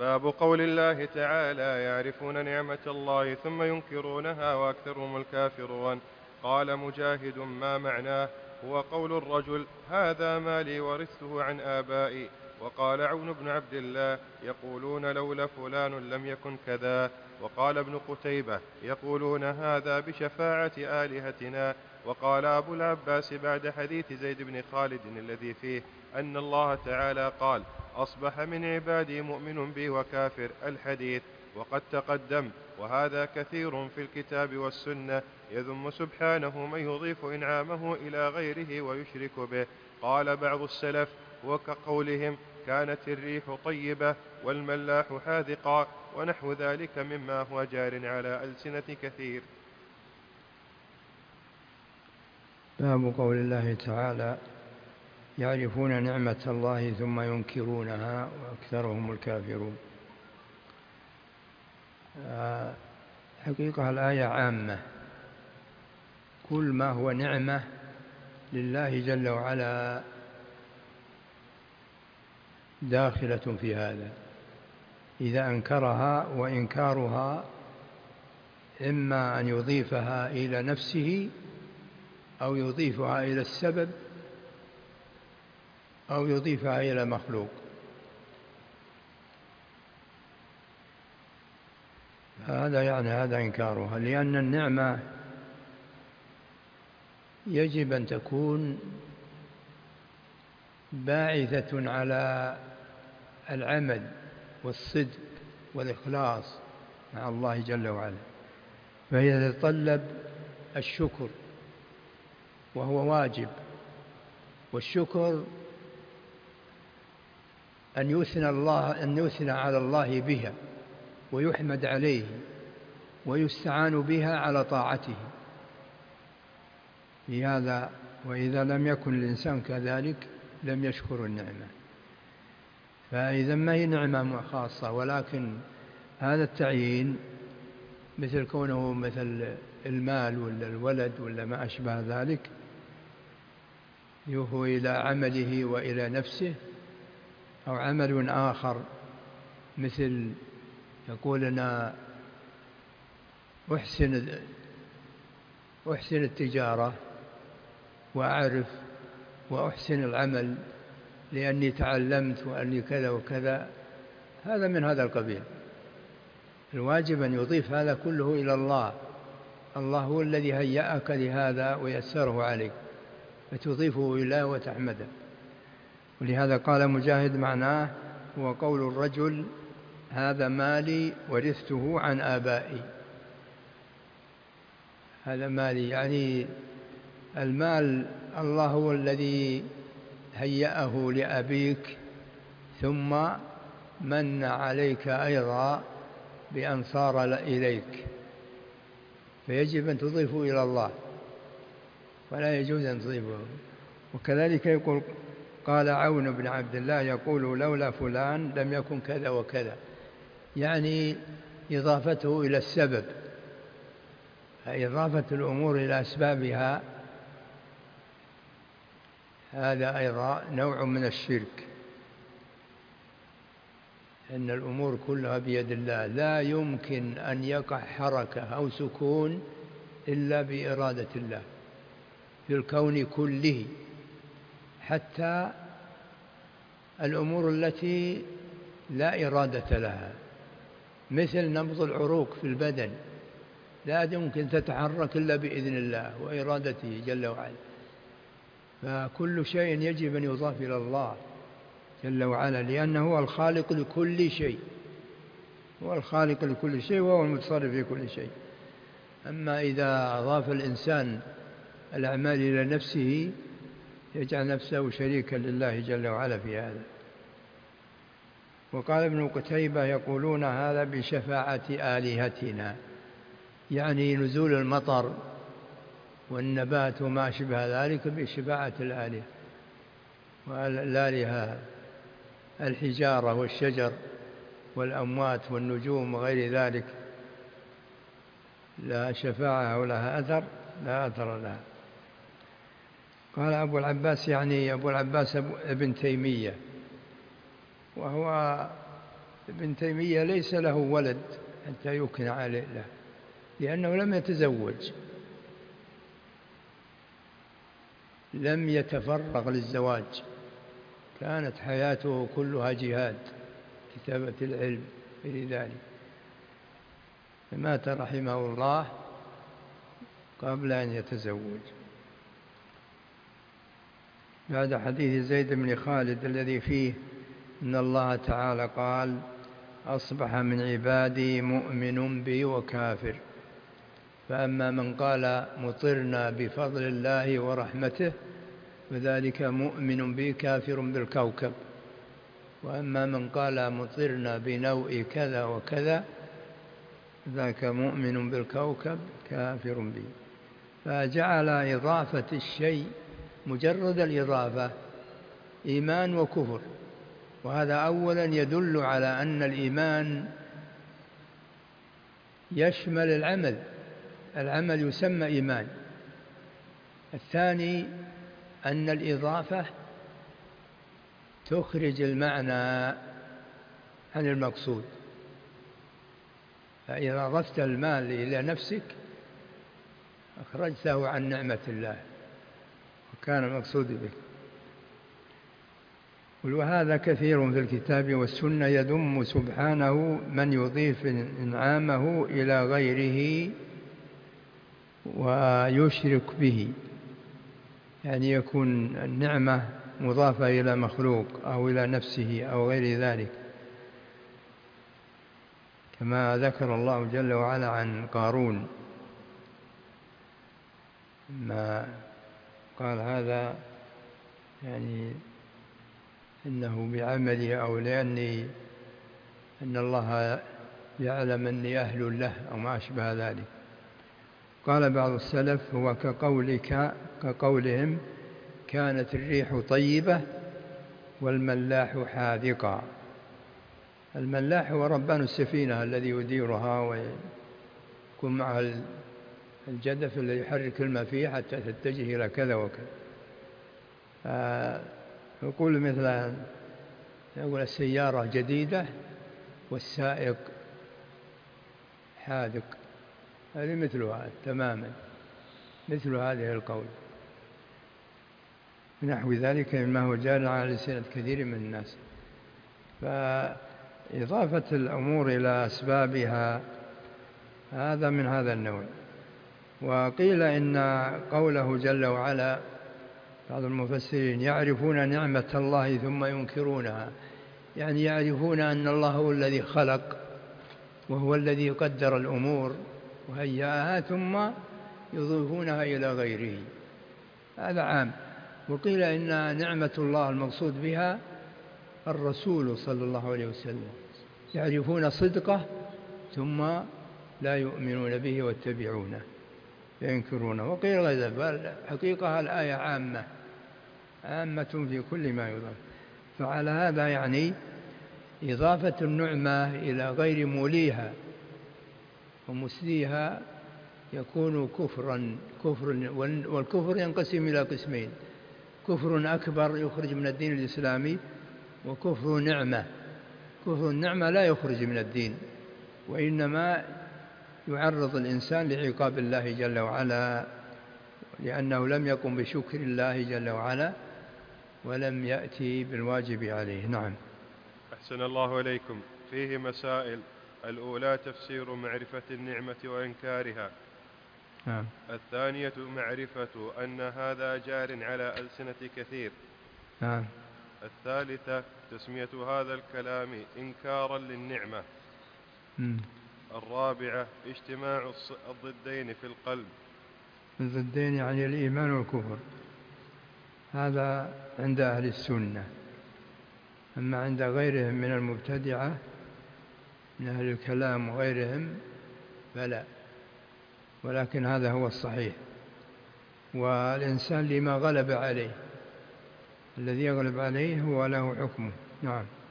باب قول الله تعالى: يعرفون نعمة الله ثم ينكرونها وأكثرهم الكافرون. قال مجاهد: ما معناه؟ هو قول الرجل: هذا مالي ورثته عن آبائي. وقال عون بن عبد الله: يقولون لولا فلان لم يكن كذا. وقال ابن قتيبة: يقولون هذا بشفاعة آلهتنا. وقال أبو العباس بعد حديث زيد بن خالد الذي فيه أن الله تعالى قال: أصبح من عبادي مؤمن بي وكافر، الحديث. وقد تقدم، وهذا كثير في الكتاب والسنة، يذم سبحانه من يضيف إنعامه إلى غيره ويشرك به. قال بعض السلف: وكقولهم: كانت الريح طيبة والملاح حاذقا، ونحو ذلك مما هو جار على ألسنة كثير. باب قول الله تعالى: يعرفون نعمة الله ثم ينكرونها وأكثرهم الكافرون. حقيقة الآية عامة، كل ما هو نعمة لله جل وعلا داخلة في هذا، إذا أنكرها، وإنكارها إما أن يضيفها إلى نفسه أو يضيفها إلى السبب أو يضيفها إلى مخلوق. هذا إنكارها، لأن النعمة يجب أن تكون باعثة على العمل والصدق والإخلاص مع الله جل وعلا، فهي تتطلب الشكر وهو واجب. والشكر أن يثنى على الله بها ويحمد عليه ويستعان بها على طاعته. لهذا وإذا لم يكن الإنسان كذلك لم يشكر النعمة. فإذا ما هي نعمة خاصة، ولكن هذا التعيين مثل كونه مثل المال ولا الولد ولا ما أشبه ذلك يوفي إلى عمله وإلى نفسه، أو عمل آخر مثل يقول أنا أحسن التجارة وأعرف وأحسن العمل لأني تعلمت وأني كذا وكذا، هذا من هذا القبيل. الواجب أن يضيف هذا كله إلى الله. الله هو الذي هيأك لهذا ويسره عليك، فتضيفه إليه وتحمده. ولهذا قال مجاهد: معناه هو قول الرجل: هذا مالي ورثته عن آبائي. هذا مالي، يعني المال الله هو الذي هيأه لأبيك، ثم من عليك أيضا بأن صار إليك، فيجب أن تضيفه إلى الله ولا يجوز أن تضيفه. وكذلك يقول قال عون بن عبد الله: يقول لولا فلان لم يكن كذا وكذا، يعني إضافته إلى السبب، إضافة الأمور إلى أسبابها، هذا أيضا نوع من الشرك. إن الأمور كلها بيد الله، لا يمكن أن يقع حركة أو سكون إلا بإرادة الله في الكون كله، حتى الأمور التي لا إرادة لها، مثل نبض العروق في البدن، لا يمكن تتحرك إلا بإذن الله وإرادته جل وعلا. فكل شيء يجب أن يضاف إلى الله جل وعلا، لأنه هو الخالق لكل شيء، هو الخالق لكل شيء وهو المتصرف في كل شيء. أما إذا أضاف الإنسان الأعمال إلى نفسه يجعل نفسه شريكا لله جل وعلا في هذا. وقال ابن قتيبة: يقولون هذا بشفاعة آلهتنا، يعني نزول المطر والنبات وما شبه ذلك بشفاعة الآلهة، والآلهة الحجارة والشجر والأموات والنجوم وغير ذلك، لا شفاعة ولها أثر، لا أثر لها. قال أبو العباس، يعني أبو العباس ابن تيمية، وهو ابن تيمية ليس له ولد حتى يكنى عليه له، لأنه لم يتزوج، لم يتفرغ للزواج، كانت حياته كلها جهاد، كتابة العلم لذلك، فمات رحمه الله قبل أن يتزوج. بعد حديث زيد بن خالد الذي فيه إن الله تعالى قال: أصبح من عبادي مؤمن بي وكافر، فأما من قال مطرنا بفضل الله ورحمته فذلك مؤمن بي كافر بالكوكب، وأما من قال مطرنا بنوء كذا وكذا ذاك مؤمن بالكوكب كافر بي. فجعل إضافة الشيء مجرد الإضافة إيمان وكفر، وهذا أولا يدل على أن الإيمان يشمل العمل يسمى إيمان. الثاني أن الإضافة تخرج المعنى عن المقصود، فإذا أضفت المال إلى نفسك أخرجته عن نعمة الله وكان المقصود به. وهذا كثير في الكتاب والسنة يذم سبحانه من يضيف إنعامه إلى غيره ويشرك به، يعني يكون النعمة مضافة إلى مخلوق أو إلى نفسه أو غير ذلك، كما ذكر الله جل وعلا عن قارون ما قال هذا يعني إنه بعملي أو لأني أن الله يعلم أني أهل له أو ما أشبه ذلك. قال بعض السلف هو كقولهم كانت الريح طيبة والملاح حاذقا. الملاح هو ربان السفينة الذي يديرها ويكون معها الجدف الذي يحرك الماء فيه حتى تتجه إلى كذا وكذا. يقول مثل يقول السيارة جديدة والسائق حاذق، هذه مثلها تماما، مثل هذه القول نحو ذلك مما هو جار على لسان كثير من الناس. فإضافة الأمور إلى أسبابها هذا من هذا النوع. وقيل إن قوله جل وعلا بعض المفسرين يعرفون نعمة الله ثم ينكرونها، يعني يعرفون أن الله هو الذي خلق وهو الذي قدر الأمور وهيأها ثم يضيفونها إلى غيره، هذا عام. وقيل إن نعمة الله المقصود بها الرسول صلى الله عليه وسلم، يعرفون صدقه ثم لا يؤمنون به ويتبعونه ينكرونه. وقيل غير ذلك، حقيقة الآية عامة في كل ما يضاف. فعلى هذا يعني إضافة النعمة إلى غير موليها ومسليها يكون كفرا. والكفر ينقسم إلى قسمين: كفر أكبر يخرج من الدين الإسلامي، وكفر نعمة. كفر النعمة لا يخرج من الدين، وإنما يعرض الإنسان لعقاب الله جل وعلا لأنه لم يقم بشكر الله جل وعلا ولم يأتي بالواجب عليه. نعم. أحسن الله إليكم. فيه مسائل: الأولى تفسير معرفة النعمة وإنكارها. نعم. الثانية معرفة أن هذا جار على ألسنة كثير. نعم. الثالثة تسمية هذا الكلام إنكارا للنعمة. الرابعة اجتماع الضدين في القلب. الضدين يعني الإيمان والكفر، هذا عند أهل السنة. أما عند غيرهم من المبتدعة من أهل الكلام وغيرهم فلا، ولكن هذا هو الصحيح. والإنسان لما غلب عليه، الذي يغلب عليه هو له حكمه. نعم.